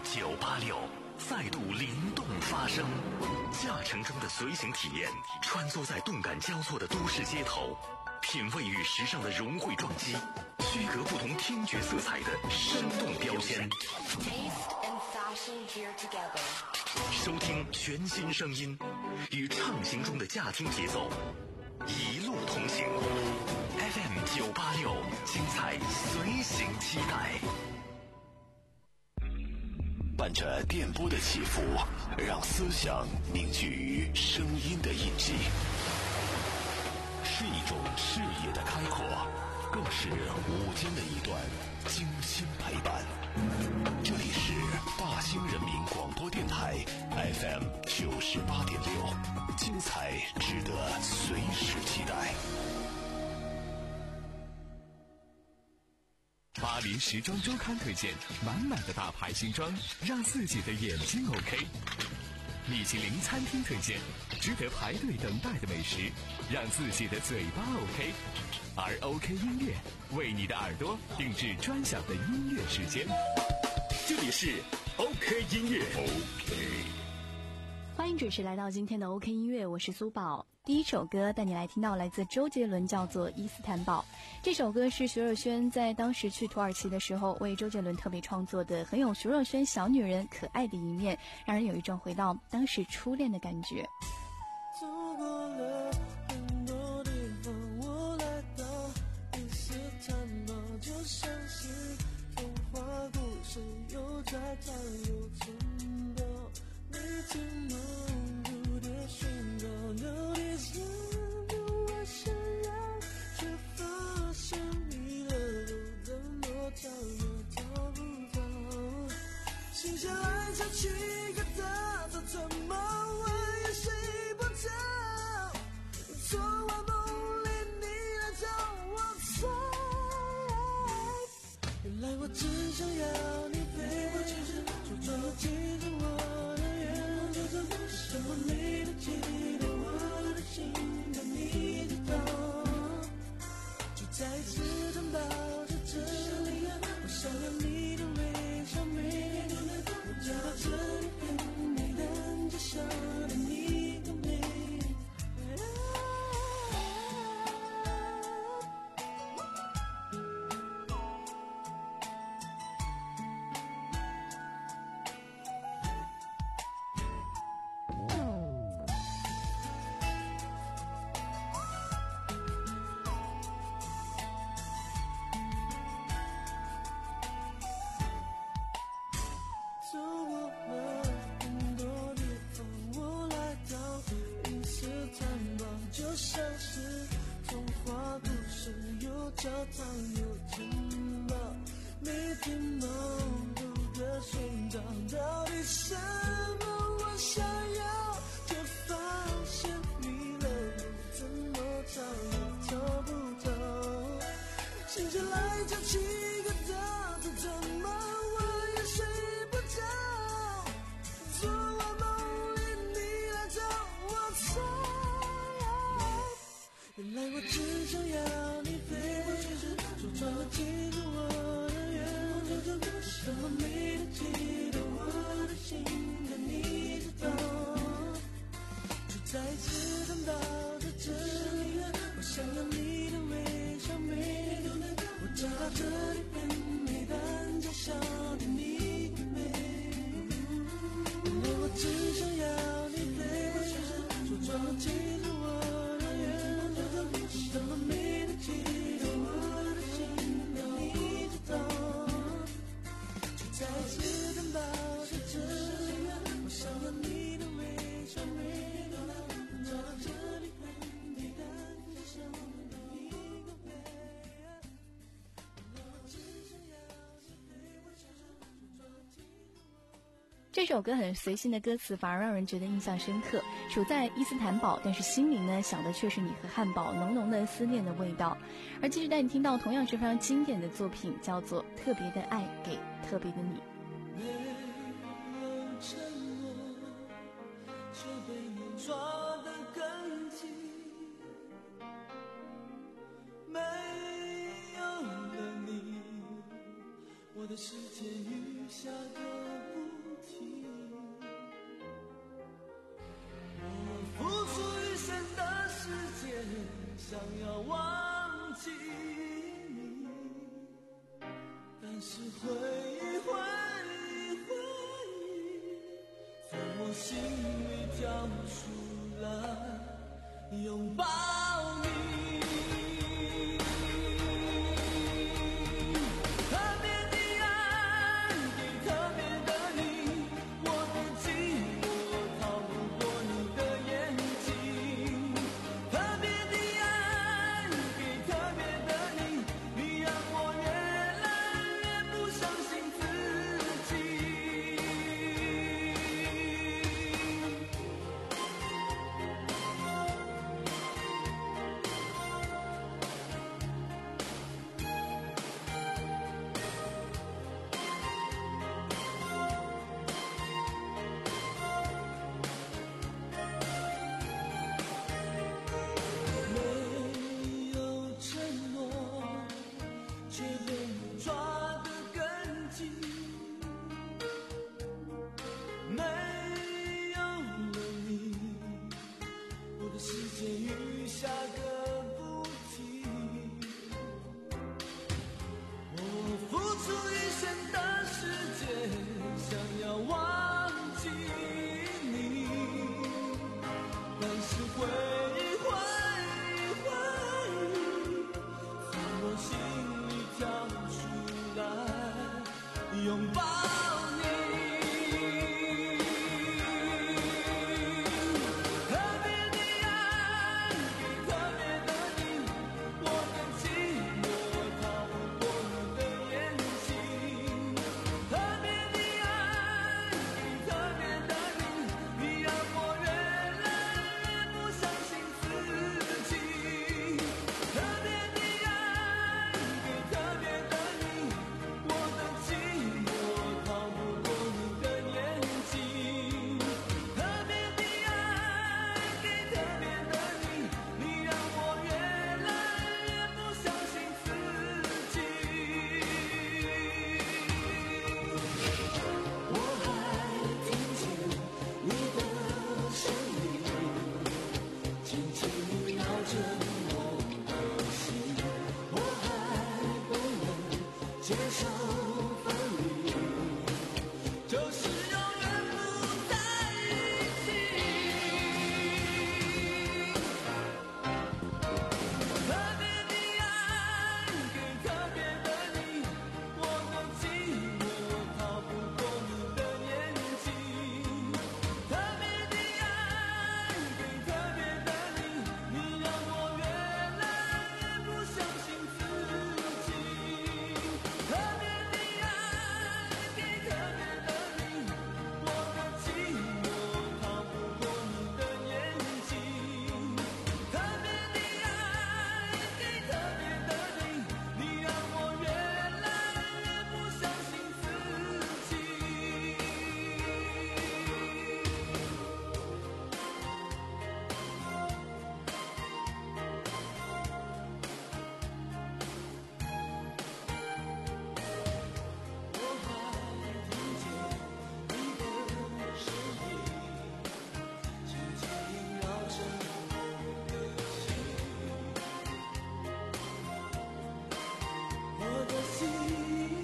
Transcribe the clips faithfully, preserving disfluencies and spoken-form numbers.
九八六再度灵动发声，驾乘中的随行体验，穿梭在动感交错的都市街头，品味与时尚的融汇撞击，区隔不同听觉色彩的生动标签。收听全新声音，与畅行中的驾听节奏，一路同行。F M 九八六，精彩随行期待。伴着电波的起伏，让思想凝聚于声音的印记，是一种视野的开阔，更是午间的一段精心陪伴。这里是大兴人民广播电台 F M 九十八点六，精彩值得随时期待。 巴黎时装周刊推荐满满的大牌新装，让自己的眼睛 OK。米其林餐厅推荐值得排队等待的美食，让自己的嘴巴 OK。而 OK 音乐为你的耳朵定制专享的音乐时间。这里是 OK 音乐 OK。 欢迎准时来到今天的 OK 音乐，我是苏宝。第一首歌带你来听到来自周杰伦，叫做《伊斯坦堡》。这首歌是徐若瑄在当时去土耳其的时候为周杰伦特别创作的，很有徐若瑄小女人可爱的一面，让人有一种回到当时初恋的感觉。 走过了很多地方，我来到伊斯坦堡，就像是童话故事，有家长有城堡，你听梦蝴蝶寻找到底什么我想要，却发现迷了路，怎么找也找不到，停下来再去个大早，怎么我也睡不着，昨晚梦里你来找我猜，原来我只想要你陪我去吃，就这么记着我的愿，就这么什么你都记得我的心，但你知道，就在此等到在这里，我想要你的微笑，每天我找到这里很美，但至少的你更美。走过了很多地方，我来到伊斯坦堡，就像是童话故事，有教堂有城堡，每天忙碌的寻找到底什么我想要，却发现迷了路，怎么找也找不到，停下来就起个大早，怎么我也睡不着，昨晚梦里你来找我猜，原来我只想要你陪我去吃，说穿了记住我的愿，就这什么你都记得我的心，但你知道，就再次等到在这里，我想要你的微笑，每天我找到这里很美，但至少的你更美，原来我只想要你陪我去吃，说穿了记住我的愿，什么你都记得我的心，但你知道，就再次等到在这里，我想要你的微笑，每天我找到这里很美，但至少的你更美，原来我只想要你陪我去吃，说穿了记住我的。 这首歌很随性的歌词反而让人觉得印象深刻，处在伊斯坦堡，但是心里呢想的却是你和汉堡，浓浓的思念的味道。而继续带你听到同样是非常经典的作品，叫做《特别的爱给特别的你》。 没有承诺，却被你抓得更紧，没有了你，我的世界雨下个不题。我付出一生的时间，想要忘记你，但是回忆回忆回忆从我心里跳出来拥抱你。拥抱你，特别的爱给特别的你，我的寂寞逃不过你的眼睛。特别的爱给特别的你，你让我越来越不相信自己。特别的爱给特别的你，我的寂寞逃不过你的眼睛。特别的爱给特别的你，你让我越来越不相信自己。我还听见你的声音，轻轻地绕着我的心，我还不能接受分离，就是永远不在一起。特别的爱给特别的你，我的寂寞逃不过你的眼睛。特别的爱给特别的你，你让我越来越不相信自己。特别的爱给特别的你，我的寂寞逃不过你的眼睛。特别的爱给特别的你，你让我越来越不相信自己。我还听见你的声音，轻轻萦绕着我的心，我的心，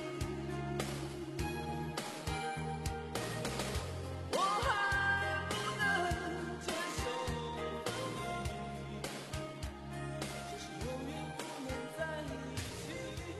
我还不能接受分离，就是永远不能在一起。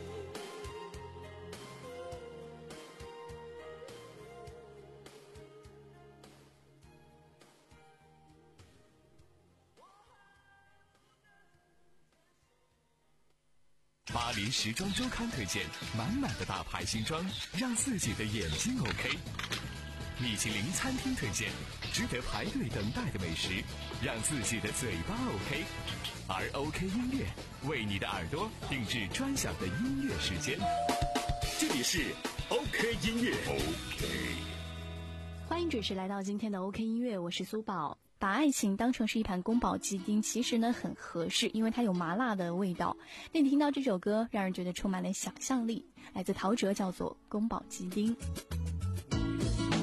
巴黎时装周刊推荐满满的大牌新装，让自己的眼睛 OK。米其林餐厅推荐值得排队等待的美食，让自己的嘴巴 OK。而 OK 音乐为你的耳朵定制专享的音乐时间。 这里是 OK 音乐 OK。 欢迎准时来到今天的 OK 音乐，我是苏宝。把爱情当成是一盘宫保鸡丁，其实呢很合适，因为它有麻辣的味道。那你听到这首歌，让人觉得充满了想象力，来自陶喆，叫做《宫保鸡丁》。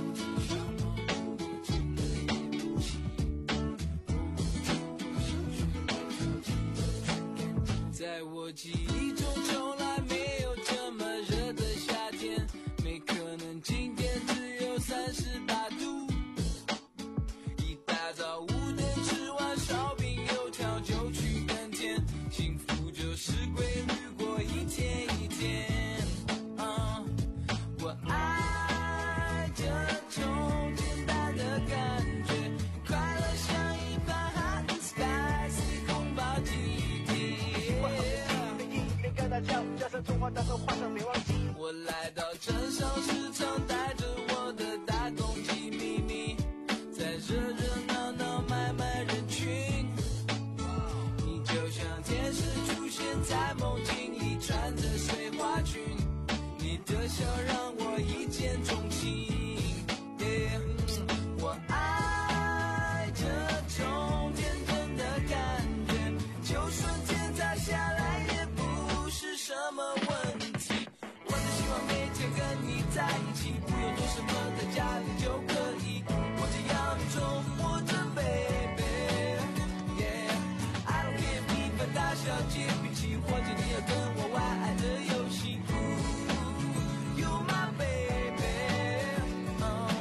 记忆中从来没有这么热的夏天，没可能今天只有三十八度。一大早五点吃完烧饼油条就去耕田，幸福就是规律过一天一天。啊、我爱这种简单的感觉，快乐像一盘 hot and spicy 宫保鸡丁。连盖大酱加上葱花大豆画上没忘记。我来到镇上市场，带着我的大公鸡秘密，在热热闹闹买卖人群。你就像天使出现在梦境里，穿着碎花裙，你的笑让我一见钟情。Yeah, 我爱这种天真的感觉，就算天塌下来也不是什么问题。我只希望每天跟你在一起，不用做什么，在家里就可以。我只要你宠我着 baby。 Yeah, I don't care 比分大小姐比起，或者你要跟我玩爱的游戏。You my baby。 uh,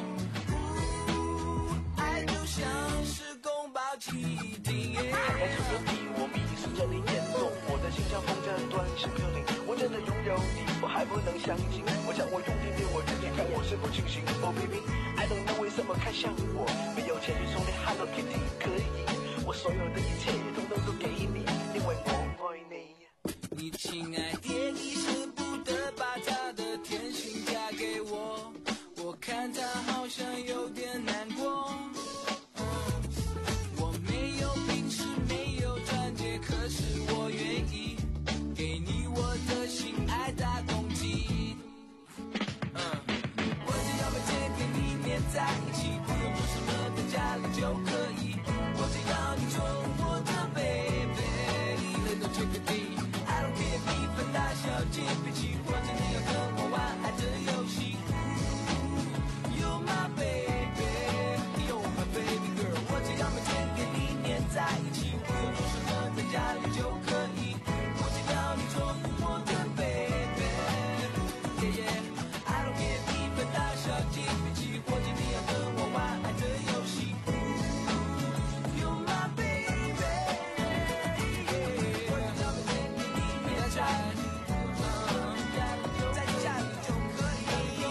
爱就像是宫保鸡丁。 开始有你，我迷失着你眼中，我的心像风筝断是飘零。我真的拥有你，我还不能相信。我想我用力对我自己看，我是不清醒。Oh baby, I don't know 为什么看向我，没有钱去送你 Hello Kitty 可以，我所有的一切统统都给你，因为我爱你。 你亲爱爹地舍不得把他的天性嫁给我，我看他好像有点难过。嗯，我没有平时没有钻戒，可是我愿意给你我的心爱大公鸡。嗯，我只要每天跟你黏在一起，不用做什么，在家里就可以。我只要你宠我的 baby， take a deep。I don't care 比分大小姐比起，或者你要跟我玩爱的游戏。You're my baby, you're my baby girl。 我只要每天跟你黏在一起，不用做什么，在家里就可以。我只要你宠我的 baby。 Yeah, yeah. I don't care 比分大小姐比起，或者你要跟我玩爱的游戏。You're my baby。在家里就可以。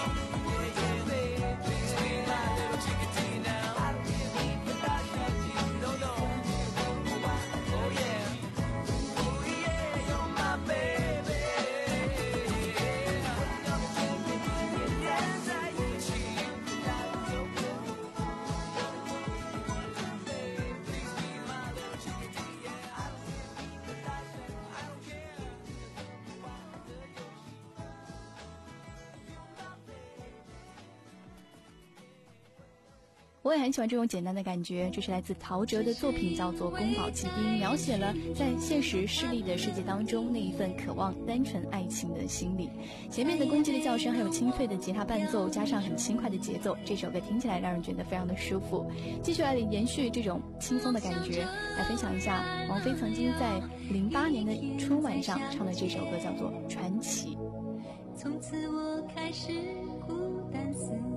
我也很喜欢这种简单的感觉，这是来自陶喆的作品，叫做《宫保鸡丁》，描写了在现实势利的世界当中那一份渴望单纯爱情的心理。前面的公鸡的叫声，还有清脆的吉他伴奏，加上很轻快的节奏，这首歌听起来让人觉得非常的舒服。继续来延续这种轻松的感觉，来分享一下王菲曾经在零八年的春晚上唱的这首歌，叫做《传奇》。 从此我开始孤单思念，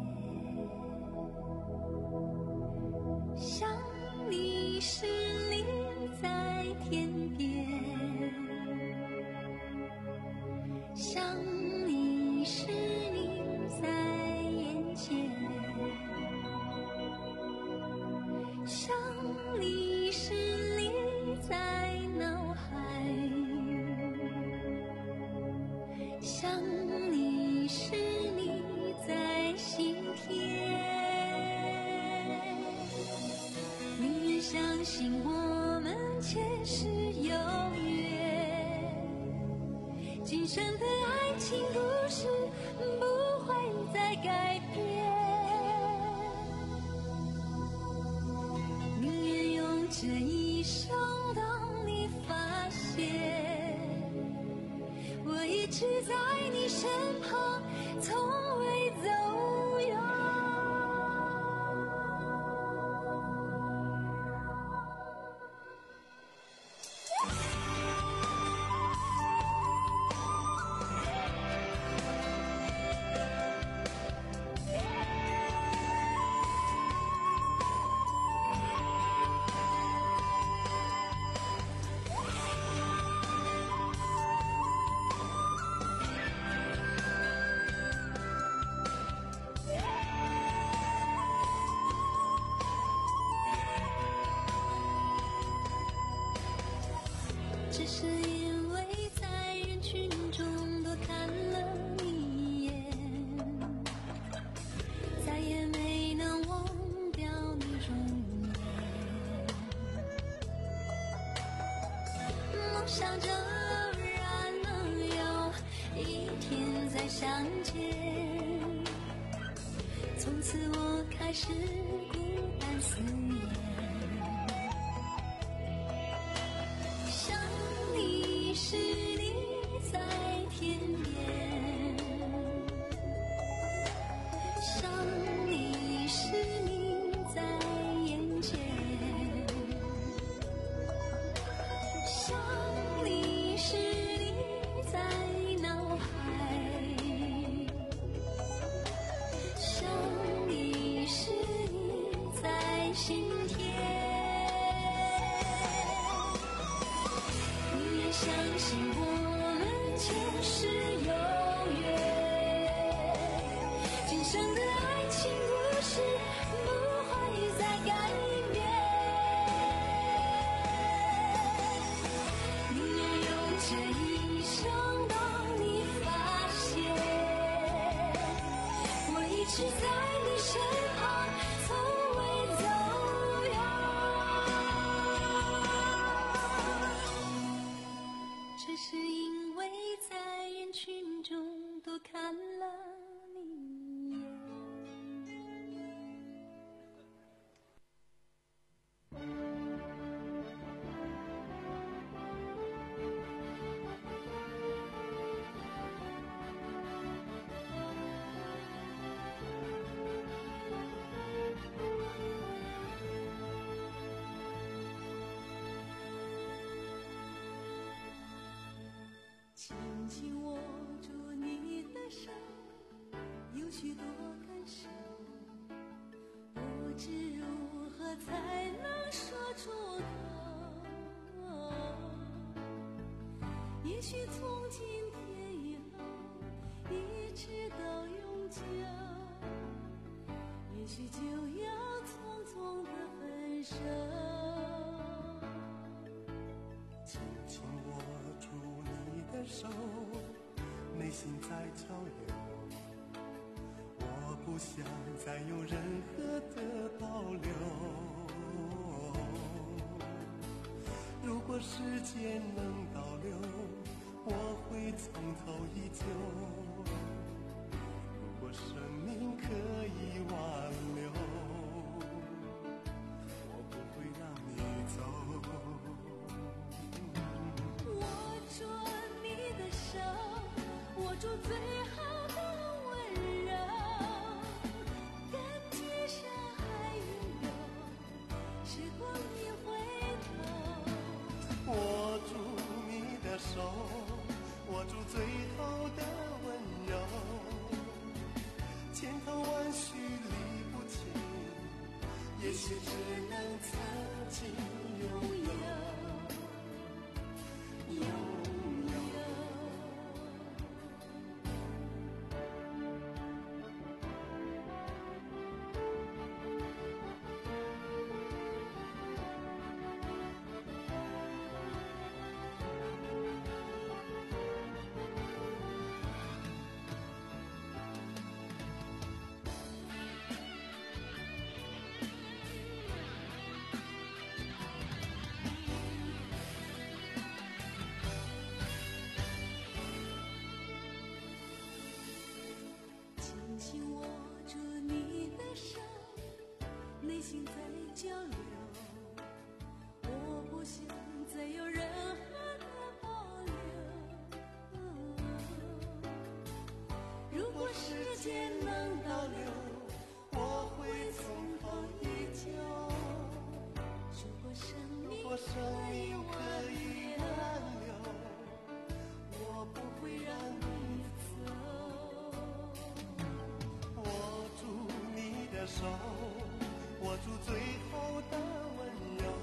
想你时你在天边，想你时你在眼前，想你时你在脑海，想你时你在心田。相信我们前世有缘，今生的爱情故事不会再改变，宁愿用这一生等你发现，我一直在你身旁，从未走远。 想着然能有一天再相见。从此我开始孤单思念，想你时你在天边，想你时你在眼前，想你时你在脑海，想你时你在心田。你也相信我们前世有约，今生的爱情故事不会再改变。宁愿用这一生等你发现，我一直在你身旁，从未走远。只是因为在人群中多看了你一眼。 轻轻握住你的手，有许多感受，不知如何才能说出口。也许从今天以后，一直到永久，也许就要匆匆的分手。 轻轻握住你的手，内心在交流，我不想再有任何的保留。如果时间能倒流，我会从头依旧。如果生命可以挽留，我不会让你走。 握住你的手，握住最好的温柔，感觉伤还拥有，时光一回头。 握住你的手，握住最后的温柔，千头万绪理不清，也许只能曾经拥有。拥有。轻轻握住你的手，内心在交流，我不想再有任何的保留。如果时间能倒流，我会从头依旧。如果生命如果生命可以挽留，我不会让你走。握住你的手，握住最后的温柔，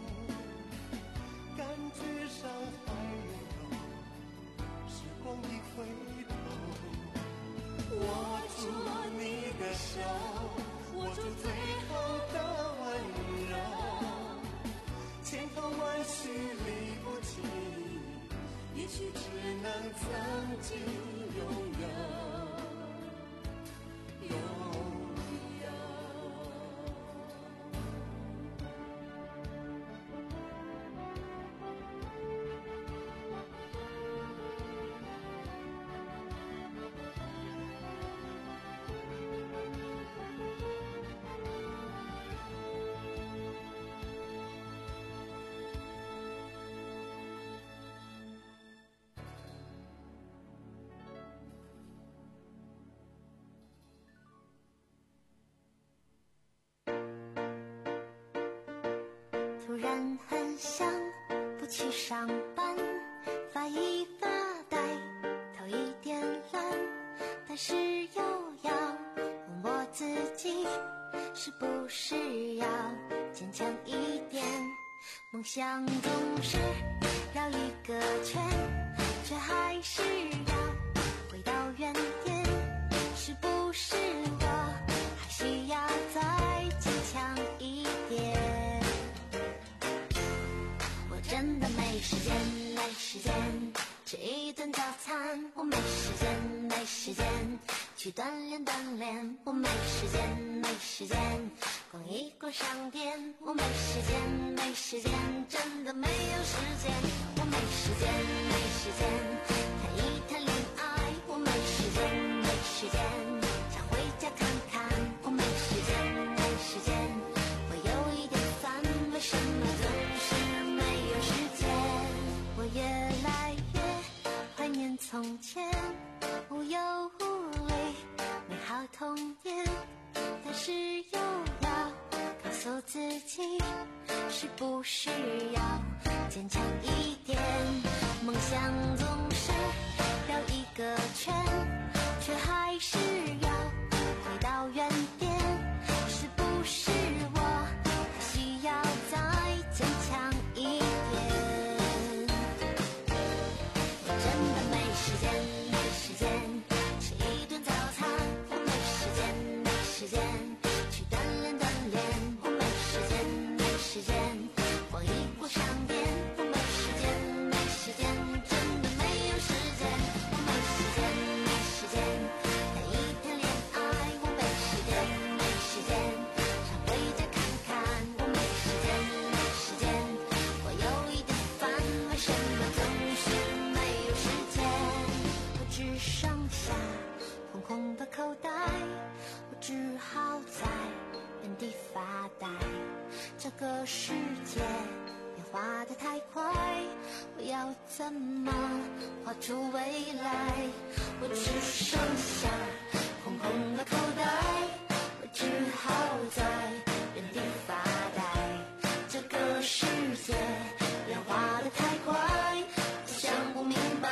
感觉伤还拥有，时光一回头。握住你的手，握住最后的温柔，千头万绪理不清，也许只能曾经拥有。拥有。 突然很想不去上班，发一发呆，头一点蓝，但是又要问我自己，是不是要坚强一点？梦想总是绕一个圈，却还是要回到原点，是不是我还需要再坚强一点？我真的没时间，没时间吃一顿早餐，我没时间，没时间去锻炼锻炼，我没时间，没时间逛一逛商店，我没时间，没时间真的没有时间，我没时间，没时间谈一谈恋爱，我没时间，没时间想回家看看，我没时间，没时间我有一点烦，为什么总是没有时间？我越来越怀念从前，无忧无虑美好童年，但是又要告诉自己，是不是要坚强一点？梦想总是绕一个圈，却还是要回到原点，是不是我还需要再坚强一点？我真的没时间，没时间吃一顿早餐，我没时间，没时间去锻炼锻炼，我没时间，没时间逛一逛商店，我没时间，没时间真的没有时间，我没时间，没时间谈一谈恋爱，我没时间，没时间想回家看看，我没时间，没时间我有一点烦，为什么总是没有时间？我只剩下空空的口袋，我只好在原地发呆，这个世界变化得太快，我要怎么画出未来？我只剩下空空的口袋，我只好在原地发呆，这个世界变化得太快，我想不明白。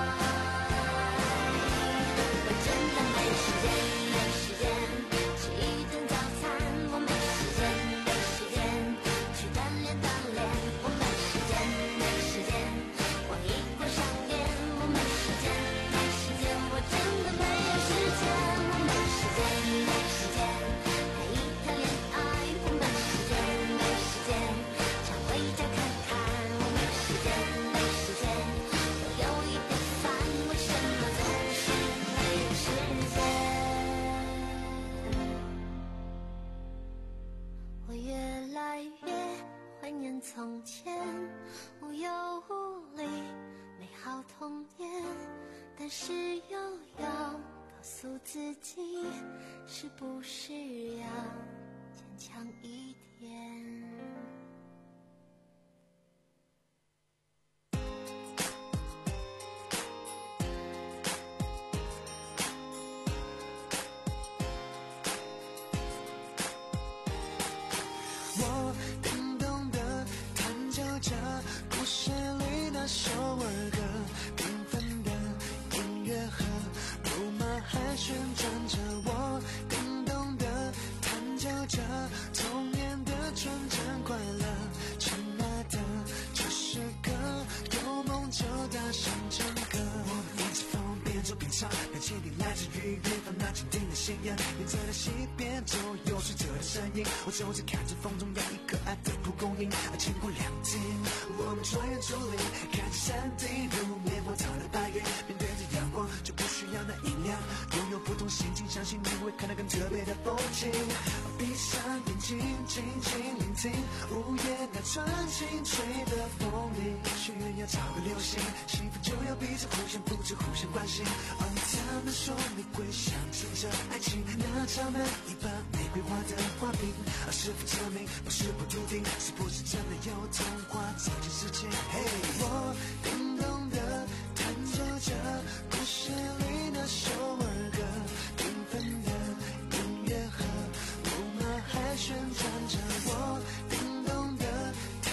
我真的没时间，没时间吃一顿早餐，我没时间，没时间去锻炼锻炼，我没时间，没时间逛一逛商店，我没时间，没时间我真的没有时间，我没时间，没时间谈一谈恋爱，我没时间，没时间想回家看看，我没时间，没时间我有一点烦，为什么总是没有时间？我越来越怀念从前，无忧无虑美好童年，但是又要告诉自己，是不是要坚强一点？ 我叮咚的弹奏着故事里那首儿歌，缤纷的音乐和木马还旋转着，我叮咚的弹奏着童年的纯真快乐。亲爱的，这是歌，有梦就大声唱歌。我们一起疯，边走边唱，那坚定来自于远方那坚定的信仰。沿着那西边走，有水车的身影，我走着看着风中洋溢可爱的蒲公英，经过两天，我们穿越竹林，看着山顶如棉花糖的白云，面对着阳光就不需要那音量，拥有不同心情，相信你会看到更特别的风景。闭上眼睛，静静聆听午夜那纯净吹的风铃，许愿要找个流星，幸福就要彼此互相扶持，互相关心。而他们说玫瑰象征着爱情，那插满一把玫瑰花的花瓶，而是否证明不是不笃定，是不是真的有童话这件事情？嘿，我叮咚的弹奏着故事里那首儿歌，缤纷的音乐和木马还旋转着，我叮咚的弹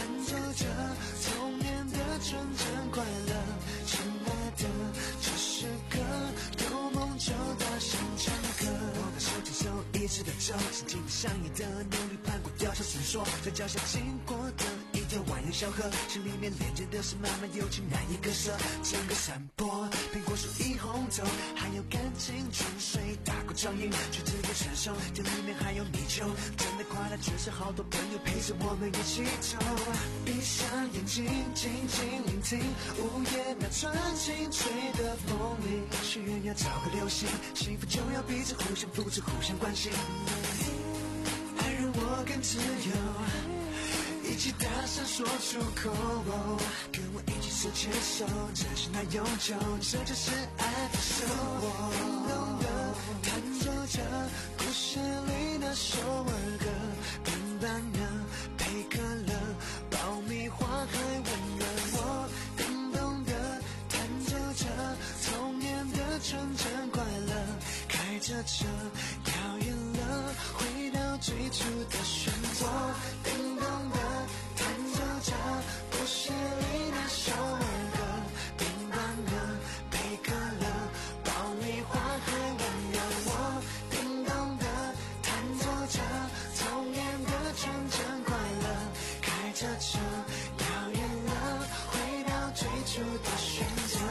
实的舟，紧紧地像你的努力攀过吊桥绳索，在脚下经过的一条蜿蜒小河，心里面连接的是漫漫友情难以割舍。整个山坡，苹果树一红透，还有干净泉水打过脚印，却只有承受，这里面还有泥鳅。真的快乐就是好多朋友陪着我们一起走，闭上眼睛，静静聆听午夜那纯净吹的风铃，许愿要找个流星，幸福就要彼此互相扶持，互相关心。爱让我更自由，一起大声说出口，跟我一起手牵手，真心爱永久，这就是爱的生活。叮咚的弹奏着故事里那首儿歌，冰棒呢，配可乐，爆米花还温暖我。叮咚的弹奏着童年的纯真快乐，开着车遥远了，回到最初的选择。叮咚的弹奏着故事里那首儿歌，冰棒呢，配可乐，爆米花还温暖我。叮咚的弹奏着童年的纯真快乐，开着车遥远了，回到最初的选择。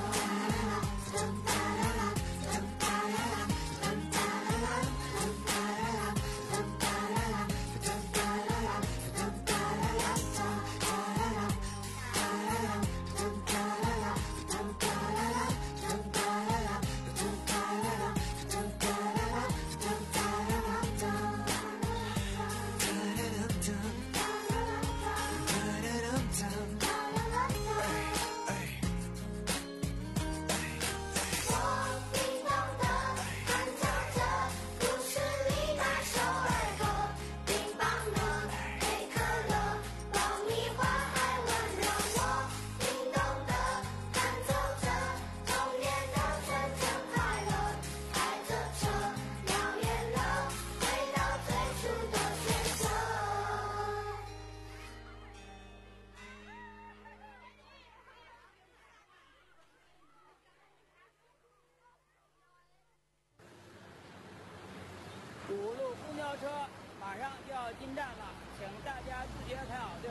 五路公交车马上就要进站了，请大家自觉排好队。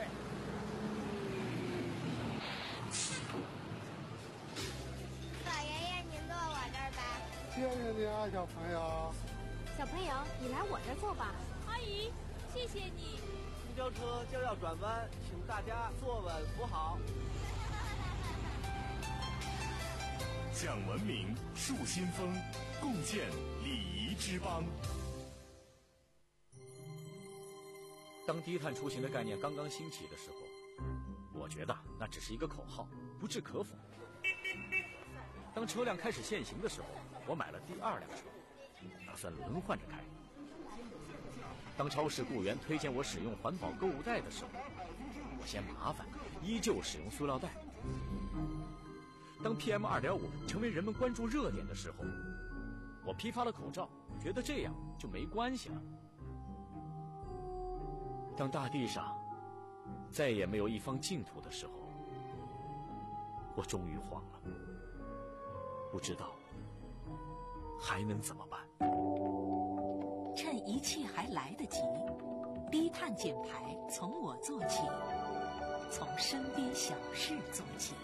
老爷爷，您坐我这儿吧。 谢谢你啊，小朋友。 小朋友，你来我这儿坐吧。 阿姨，谢谢你。 公交车将要转弯，请大家坐稳扶好。 讲文明，树新风，共建礼仪之邦。 当低碳出行的概念刚刚兴起的时候，我觉得那只是一个口号，不置可否。当车辆开始限行的时候，我买了第二辆车，打算轮换着开。当超市雇员推荐我使用环保购物袋的时候，我嫌麻烦，依旧使用塑料袋。当 P M 二点五 成为人们关注热点的时候，我批发了口罩，觉得这样就没关系了。当大地上再也没有一方净土的时候，我终于慌了，不知道还能怎么办。 趁一切还来得及，低碳减排从我做起，从身边小事做起。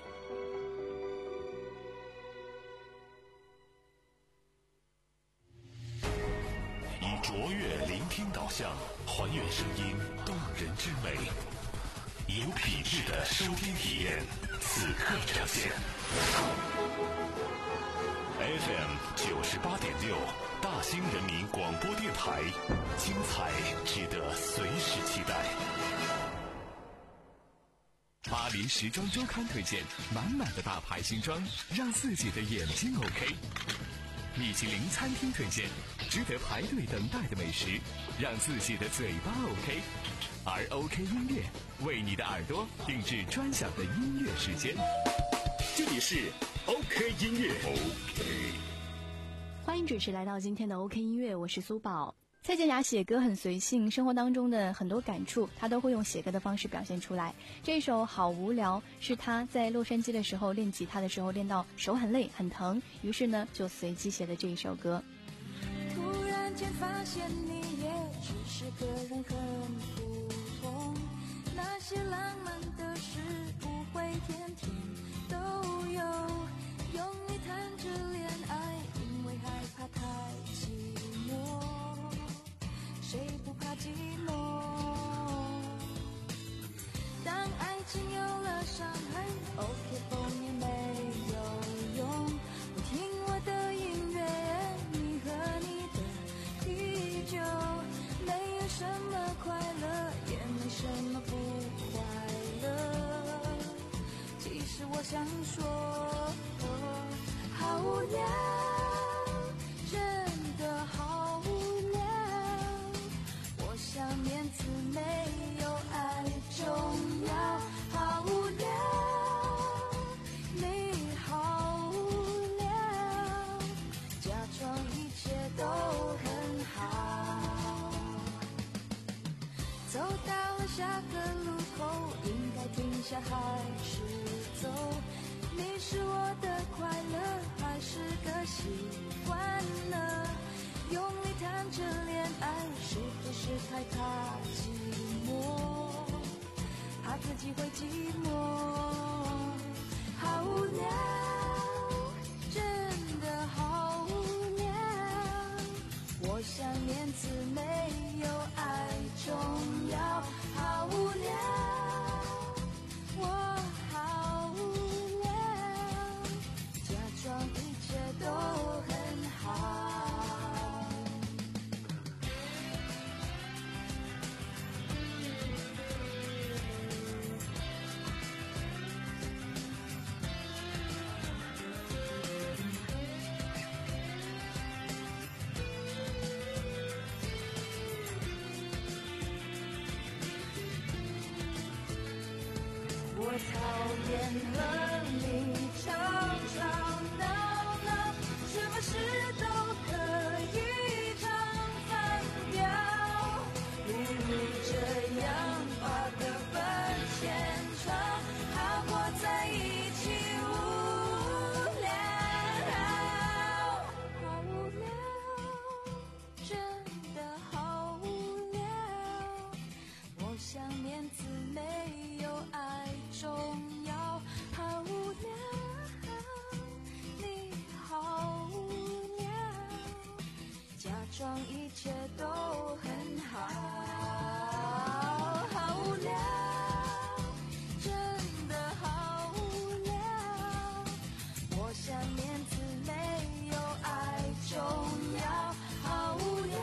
以卓越聆听导向，还原声音动人之美，有品质的收听体验，此刻呈现。F M 九十八点六，大兴人民广播电台，精彩值得随时期待。 巴黎时装周刊推荐满满的大牌新装，让自己的眼睛 OK。米其林餐厅推荐值得排队等待的美食，让自己的嘴巴 OK。而 OK 音乐为你的耳朵定制专享的音乐时间。这里是 OK 音乐 OK。 欢迎准时来到今天的 OK 音乐，我是苏宝。蔡健雅写歌很随性，生活当中的很多感触她都会用写歌的方式表现出来。这首好无聊是她在洛杉矶的时候练吉他的时候练到手很累很疼，于是呢就随机写的这一首歌。 突然然间发现你也只是个人很普通，那些浪漫的事不会天天都有，用力谈着恋爱，因为害怕太寂寞，谁不怕寂寞？当爱情有了伤痕 ，OK 风也没有用。我听我的音乐，你喝你的啤酒，没有什么快乐，也没什么不快乐。其实我想说，好无聊，真的好无聊。我想面子没有爱重要，好无聊，你好无聊，假装一切都很好。走到了下个路口，应该停下还是走？你是我的快乐，还是个习惯呢？用力谈着恋爱，是不是太怕寂寞？怕自己会寂寞，好无聊，真的好无聊。我想面子没有爱重要，好无聊，我好无聊，假装一切都很好。我讨厌和你吵吵闹闹，什么事都可以唱反调，不如这样画个分线窗，好过在一起无聊，好无聊，真的好无聊。我想面子没有爱重要，好无聊，你好无聊，假装一切都很好，好无聊，真的好无聊。我想面子没有爱重要，好无聊，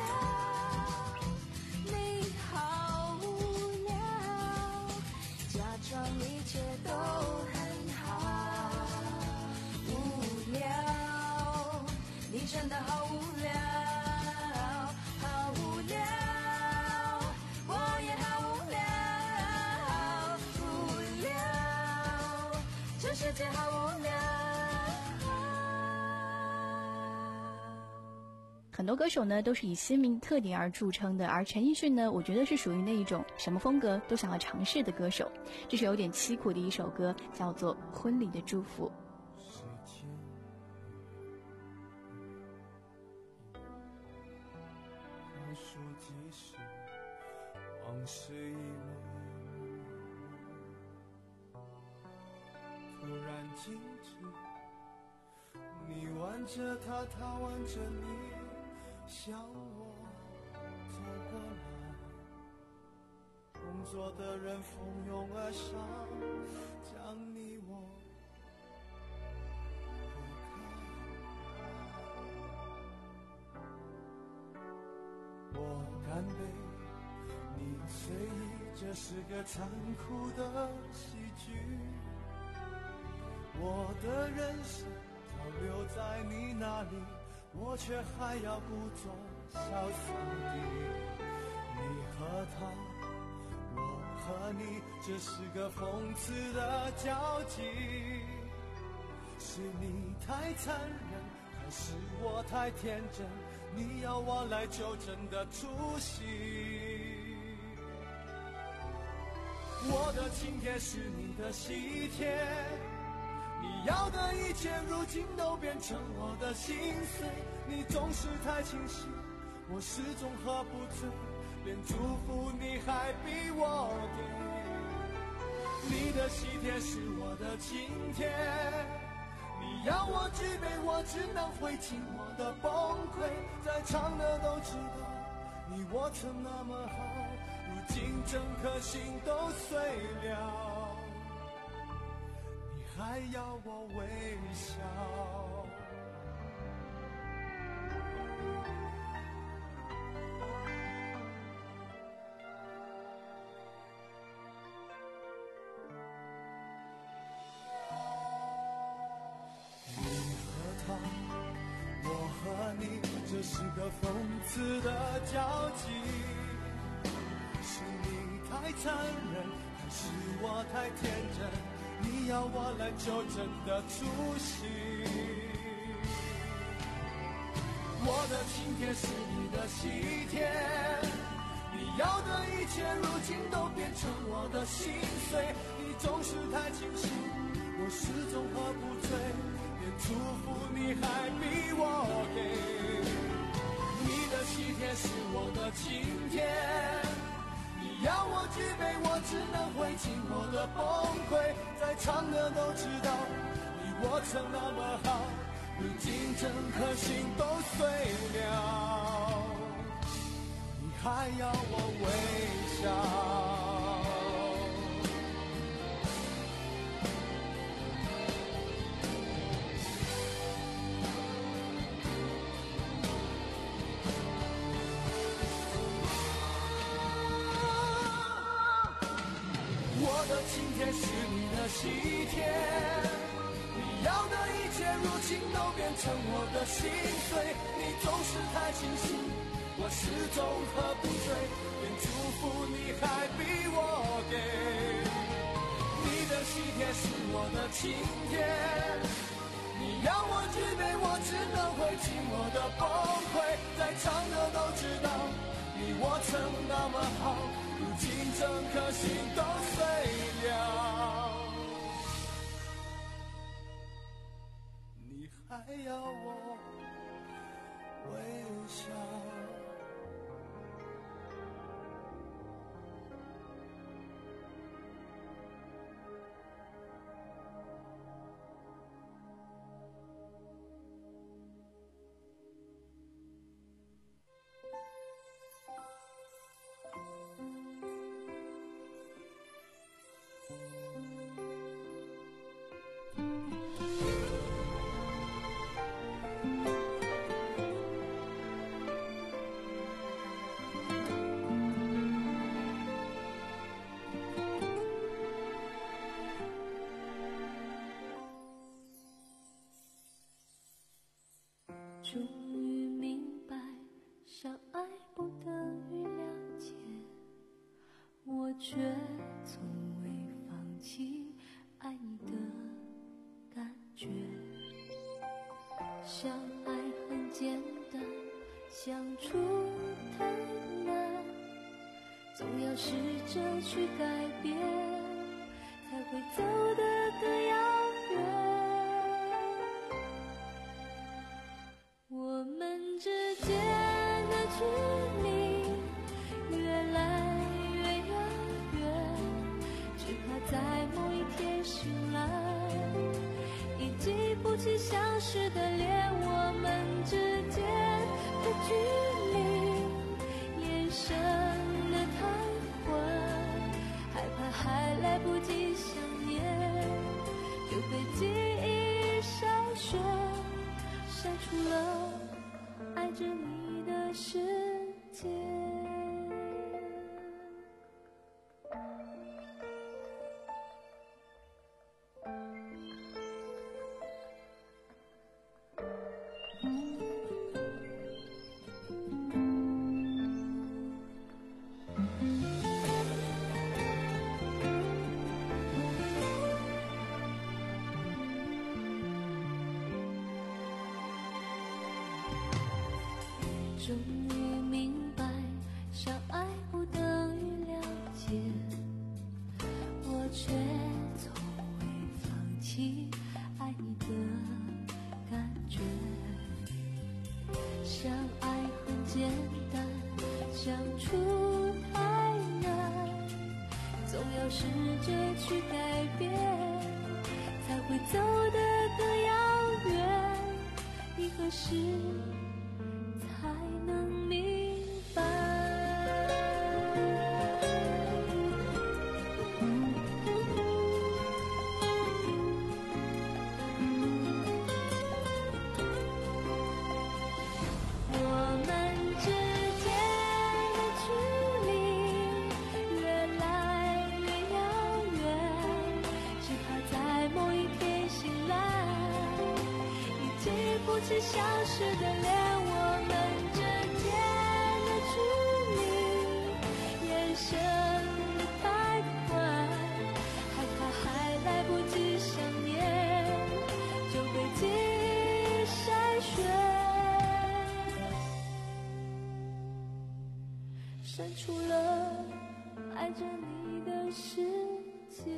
你好无聊，假装一切都很好，无聊，你真的好无聊，好无聊，我也好无聊，无聊，这世界好无聊。 很多歌手呢都是以鲜明特点而著称的，而陈奕迅呢，我觉得是属于那一种什么风格都想要尝试的歌手。这是有点凄苦的一首歌，叫做《婚礼的祝福》。 数几时，往事一幕幕，突然静止。你挽着他，他挽着你，向我走过来。同桌的人蜂拥而上，将你我我干杯，你随意，这是个残酷的喜剧。我的人生都留在你那里，我却还要故作潇洒地。你和他，我和你，这是个讽刺的交集。是你太残忍，还是我太天真？你要我来纠正的出息。我的请帖是你的喜帖，你要的一切如今都变成我的心碎。你总是太清晰， 我始终喝不醉，连祝福你还逼我给。你的喜帖是我的请帖，你要我举杯，我只能会尽我的崩溃。在场的都知道，你我曾那么好，如今整颗心都碎了，你还要我微笑。这是个讽刺的交集，是你太残忍，还是我太天真？你要我来纠正的出息。我的请帖是你的喜帖，你要的一切如今都变成我的心碎。你总是太清醒，我始终喝不醉，连祝福你还逼我给。你的喜帖是我的请帖，你要我举杯，我只能会尽我的崩溃。在场的都知道，你我曾那么好，如今整颗心都碎了，你还要我微笑。我的请帖是你的喜帖，你要的一切如今都变成我的心碎。你总是太清醒，我始终喝不醉，连祝福你还逼我给。你的喜帖是我的请帖，你要我举杯，我只能会尽我的崩溃。在场的都知道，你我曾那么好，如今整颗心都碎了，你还要我微笑。 终于明白，相爱不等于了解，我却从未放弃爱你的感觉。相爱很简单，相处太难，总要试着去改变，才会走得更遥远。我们之间的距离越来越遥远，只怕在某一天醒来，已记不起相识的脸。我们之间的距离延伸得太缓，害怕还来不及想念，就被记忆烧灼，删除了爱着你的世界。终于明白，相爱不等于了解，我却从未放弃爱你的感觉。相爱很简单， 相处太难，总要试着去改变，才会走得更遥远。你何时才能明白？我们之间的距离越来越遥远，只怕在某一天醒来，已记不起消失的脸。我们之间的距离延伸得太快，害怕还来不及想念，就被记忆筛选，删除了爱着你的世界。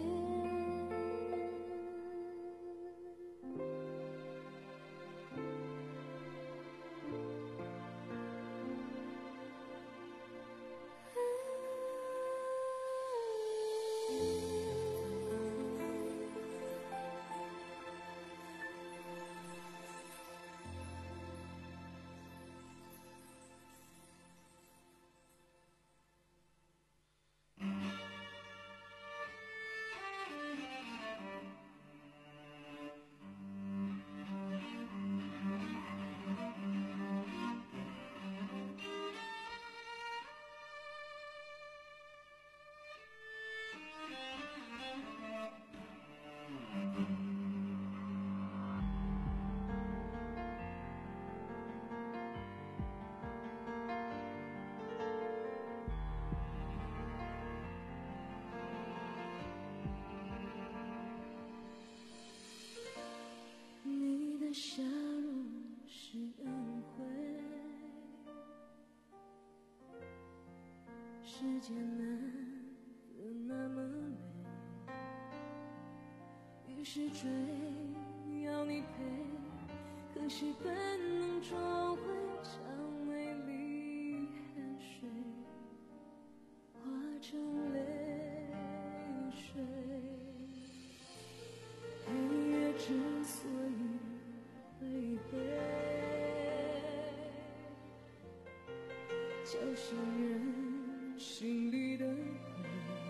你的笑容是恩惠，世界难得那么美，于是追要你陪，可是本能终会将美丽汗水化成泪水。黑夜之所以会黑，叫醒人心里的鬼，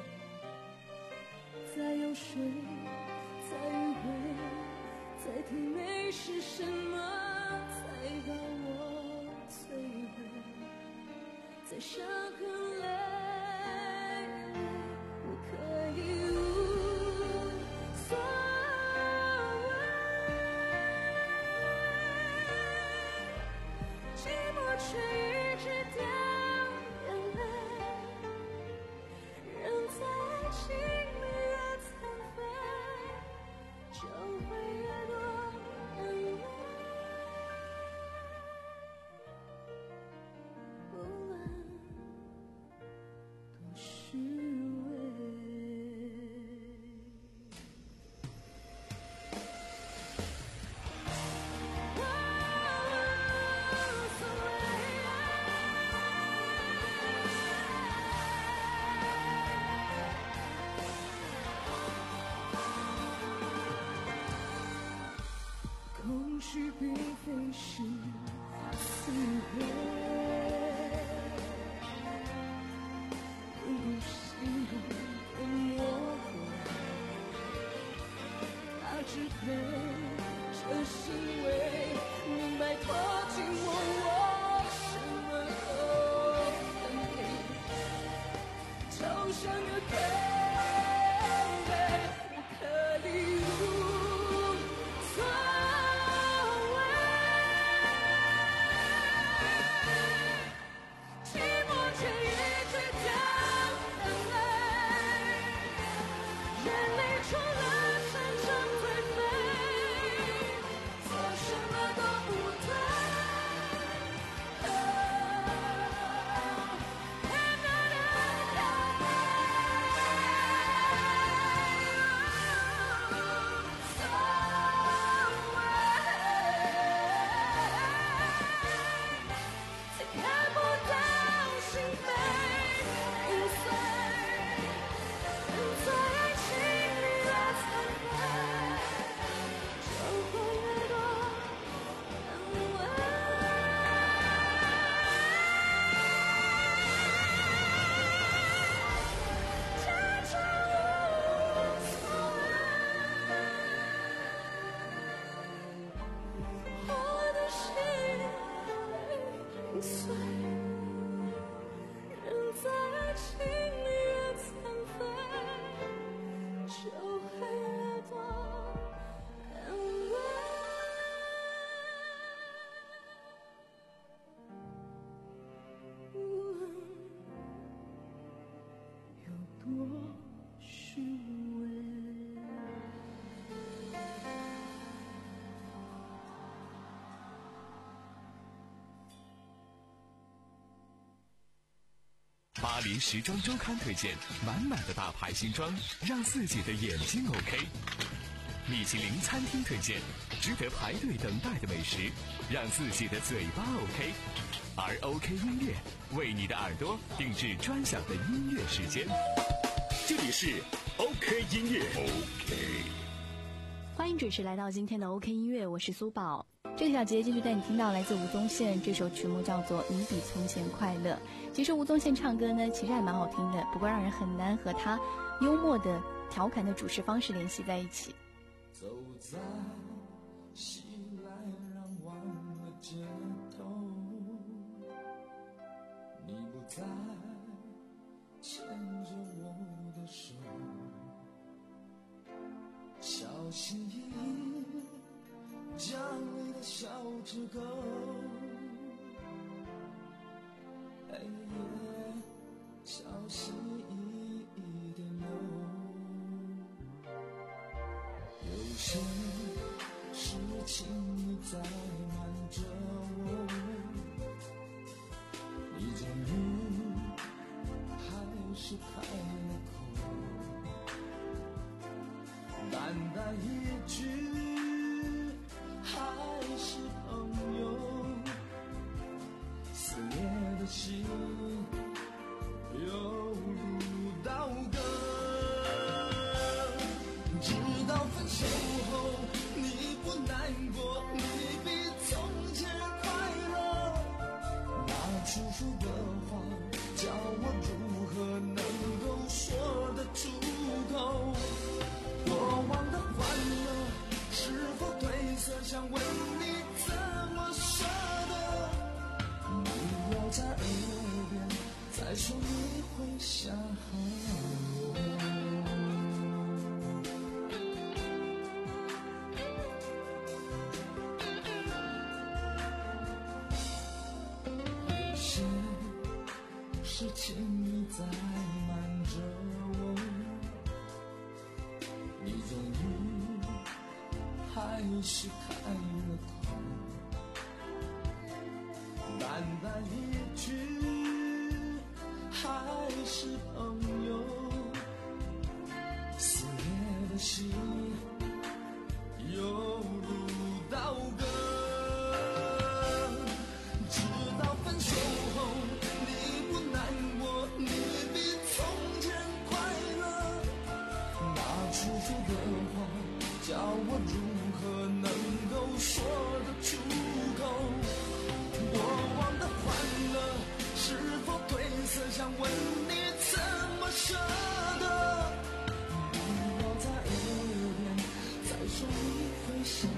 在游水，在迂回，在体内是什么才把我摧毁，在伤痕累累，我可以无所谓，寂寞却一直掉眼泪，人在爱情里越残废，就会越多眼泪。不问巴黎时装周刊推荐满满的大牌新装，让自己的眼睛 OK。米其林餐厅推荐值得排队等待的美食，让自己的嘴巴 OK。而 OK 音乐为你的耳朵定制专享的音乐时间。 这里是 OK 音乐 OK。 欢迎准时来到今天的 OK 音乐，我是苏宝。这个小节继续带你听到来自吴宗宪，这首曲目叫做《你比从前快乐》。其实吴宗宪唱歌呢，其实还蛮好听的，不过让人很难和他幽默的调侃的主持方式联系在一起。 走在西来让忘了街头，你不再牵着我的手，小心翼翼将你的小指勾，黑夜小心翼翼地流。有些事情你在瞒着我，你终于还是开了口，淡淡一句还是朋友，撕裂的心犹如刀割，直到分手后你不难过，你比从前快乐，那楚楚的话叫我如何能够说得出口，过往的欢乐是否褪色，想问你怎么舍得，你要在耳边再说你会想我，有些事情你在瞒着我，你终于还是开了口，淡淡一句还是朋友，撕裂的心犹如刀割，直到分手后你不难过，你比从前快乐，那楚楚的话叫我如何能够说得出口，过往的欢乐是否褪色，想问你怎么舍得，你要在耳边再说你会想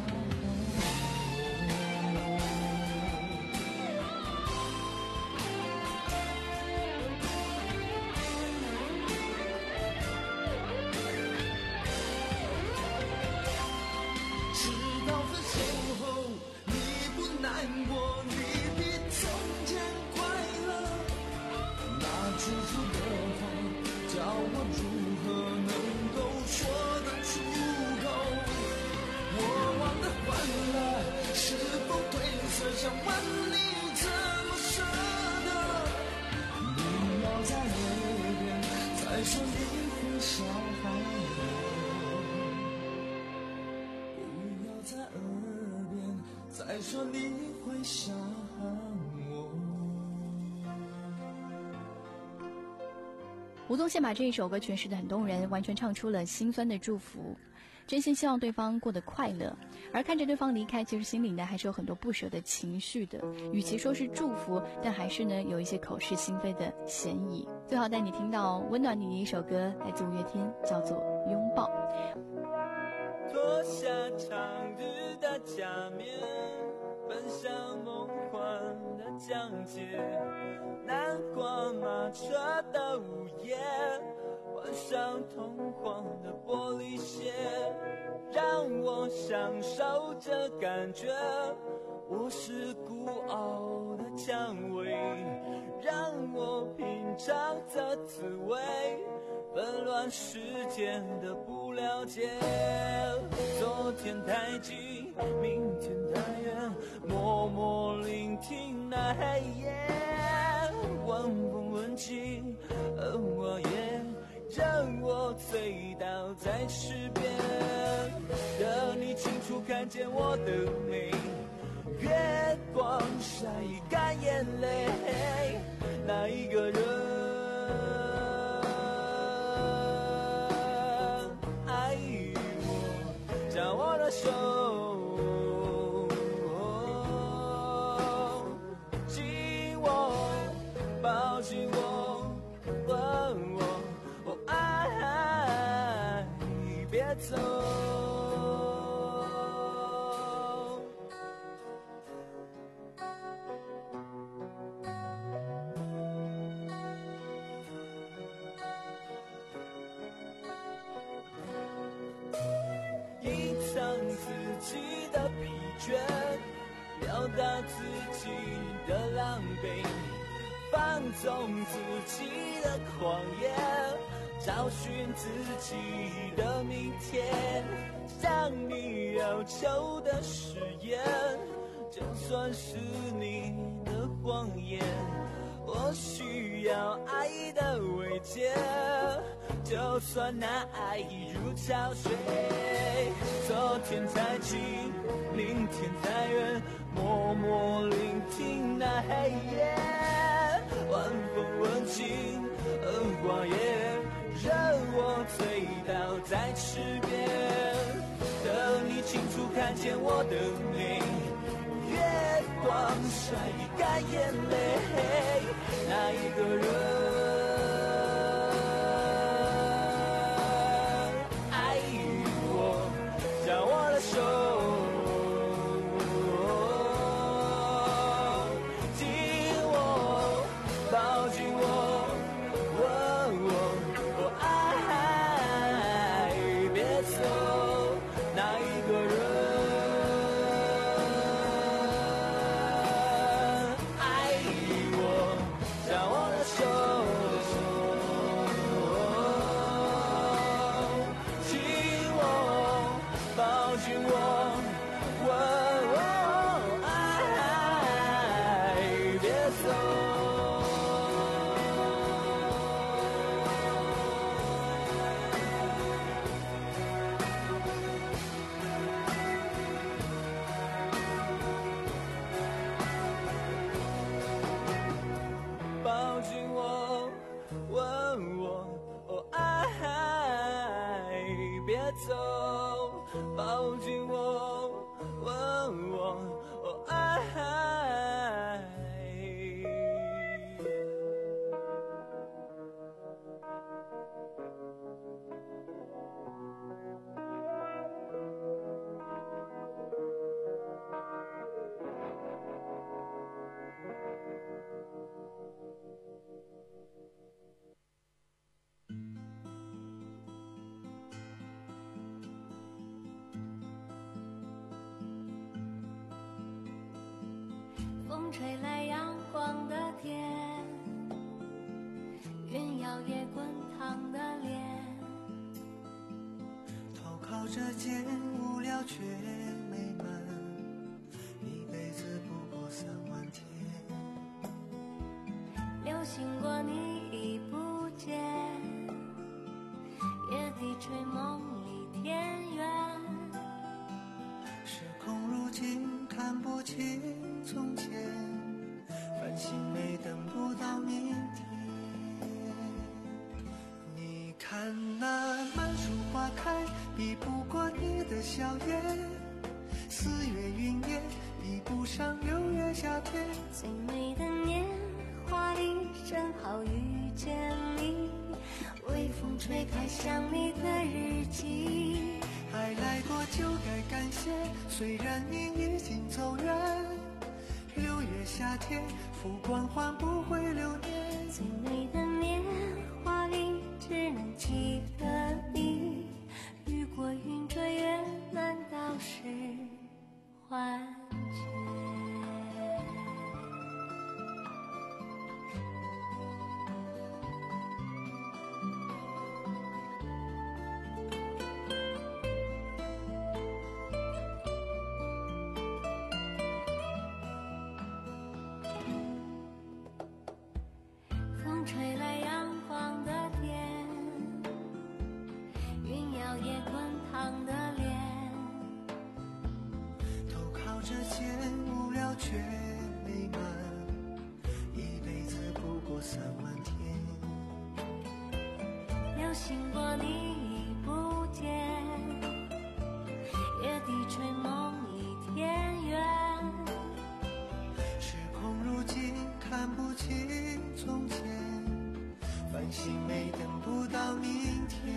想问你怎么舍得，你要在耳边再说你会想我，不要在耳边再说你会想我。 吴宗宪把这一首歌诠释得很动人，完全唱出了心酸的祝福，真心希望对方过得快乐，而看着对方离开，其实心里呢还是有很多不舍的情绪的，与其说是祝福，但还是呢有一些口是心非的嫌疑。最后带你听到温暖你的一首歌，来自五月天，叫做《拥抱》。 脱下长日的假面，奔向梦幻的疆界，南瓜马车的午夜，换上通黄的玻璃鞋，让我享受这感觉，我是孤傲的蔷薇，让我品尝这滋味，纷乱世间的不了解，昨天太近，明天太远，默默聆听那黑夜，问风问尽醉倒在池边，等你清楚看见我的美，月光晒干眼泪，那一个人爱我，将我的手紧握，抱紧我，吻我，哦爱，别走。隐藏自己的疲倦，表达自己的狼狈，放纵自己的狂野，找寻自己的明天。向你要求的誓言，就算是你的谎言。我需要爱的慰藉，就算那爱如潮水。昨天太近，明天太远，默默聆听那黑夜。晚风吻尽荷花叶，任我醉倒在池边，等你清楚看见我的美，月光晒干眼泪，那一个人爱我，将我的手紧握，抱紧我，吻我，我爱，别走，那一个人走，抱紧我，吻我，哦爱。 风吹来阳光的天，云摇曳滚烫的脸， 投靠这间无聊却美满，一辈子不过三万天。 流星过你已不见，夜低垂梦里天远， 时空如今看不清从前，繁星没等不到明天。你看那满树花开，比不过你的笑颜，四月云烟比不上六月夏天。 最美的年华里正好遇见你，微风吹开想你的日记。 爱来过就该感谢，虽然你已经走远，六月夏天浮光换不回流年。 最美的年华里只能记得你，雨过云遮月难道是幻觉？ 三万天。 流星过你已不见，月底吹梦已天远。 时空如今看不清从前，繁星没等不到明天。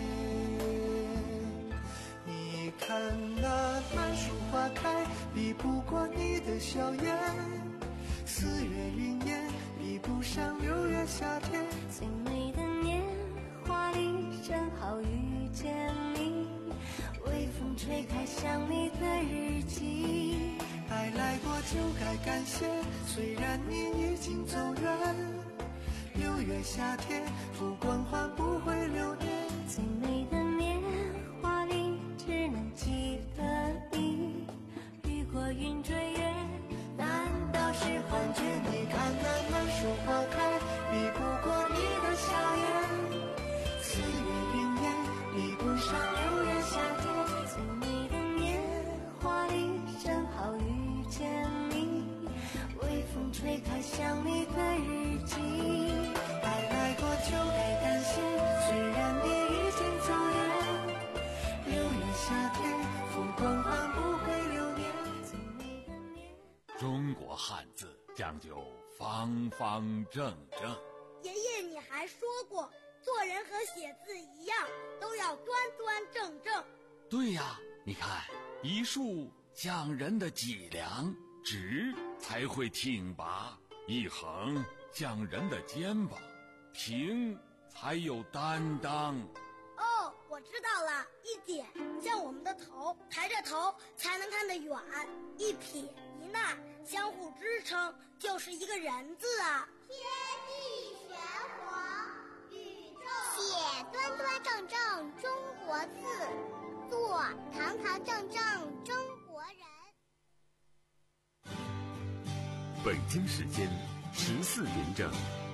你看那满树花开，比不过你的笑颜。四月云烟，比不上六月夏天。 最美的年华里，正好遇见你。微风吹开想你的日记。 爱来过就该感谢，虽然你已经走远。六月夏天，浮光换不回流年。 最美的年华里，只能记得你。雨过云追月，难道是幻觉？ 你看那满树花开，比不过你的笑颜。四月云烟，比不上六月夏天。 最美的年华里，正好遇见你。微风吹开想你的日记。 爱来过就该感谢，虽然你已经走远。六月夏天，浮光换不回流年。 最美的年。 中国汉字讲究方方正正。 爷爷，你还说过，做人和写字一样，都要端端正正。 对呀，你看，一竖讲人的脊梁，直才会挺拔；一横讲人的肩膀，平才有担当。 哦，我知道了，一点像我们的头，抬着头才能看得远；一撇一捺相互支撑，就是一个人字啊。 天地玄黄，宇宙写端端正正中国字，做堂堂正正中国人。 北京时间十四点整。